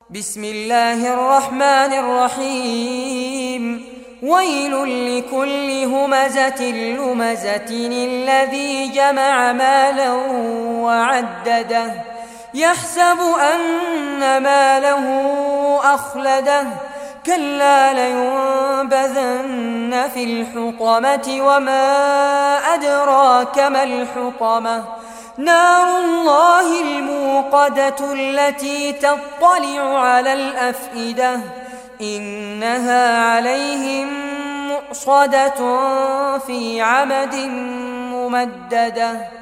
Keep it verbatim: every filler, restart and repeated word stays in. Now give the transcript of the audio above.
بسم الله الرحمن الرحيم. ويل لكل همزة لمزة الذي جمع مالا وعدده يحسب أن ماله أخلده كلا لينبذن في الحطمة وما أدراك ما الحطمة نار الله الموقدة التي تطلع على الأفئدة إنها عليهم مؤصدة في عمد ممددة.